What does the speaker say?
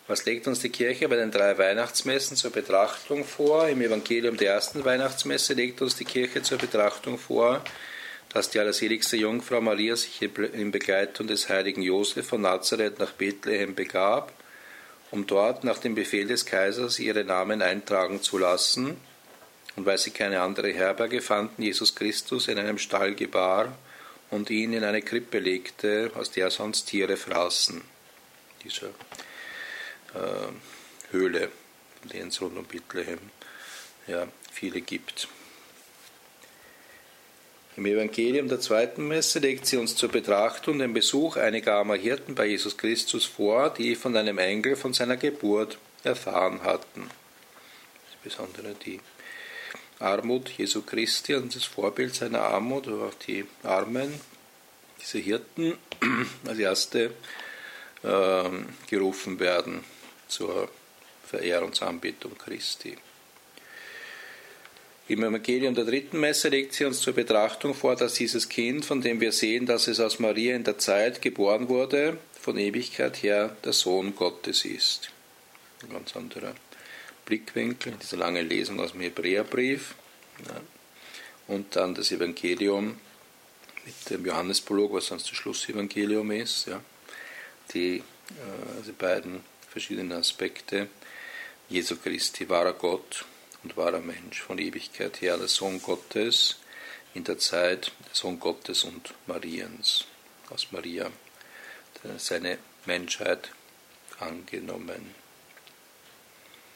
Was legt uns die Kirche bei den 3 Weihnachtsmessen zur Betrachtung vor? Im Evangelium der ersten Weihnachtsmesse legt uns die Kirche zur Betrachtung vor, dass die allerseligste Jungfrau Maria sich in Begleitung des heiligen Josef von Nazareth nach Bethlehem begab, um dort nach dem Befehl des Kaisers ihre Namen eintragen zu lassen, und weil sie keine andere Herberge fanden, Jesus Christus in einem Stall gebar und ihn in eine Krippe legte, aus der sonst Tiere fraßen. Diese Höhle, in der es rund um Bethlehem viele gibt. Im Evangelium der zweiten Messe legt sie uns zur Betrachtung den Besuch einiger armer Hirten bei Jesus Christus vor, die von einem Engel von seiner Geburt erfahren hatten. Insbesondere die Armut Jesu Christi und das Vorbild seiner Armut, aber auch die Armen, diese Hirten, als erste gerufen werden zur Verehrungsanbetung Christi. Im Evangelium der dritten Messe legt sie uns zur Betrachtung vor, dass dieses Kind, von dem wir sehen, dass es aus Maria in der Zeit geboren wurde, von Ewigkeit her der Sohn Gottes ist. Ein ganz anderer Blickwinkel, diese lange Lesung aus dem Hebräerbrief. Ja. Und dann das Evangelium mit dem Johannesprolog, was sonst das Schlussevangelium ist. Ja. Die beiden verschiedenen Aspekte. Jesu Christi, wahrer Gott und wahrer Mensch, von Ewigkeit her der Sohn Gottes, in der Zeit der Sohn Gottes und Mariens, aus Maria seine Menschheit angenommen.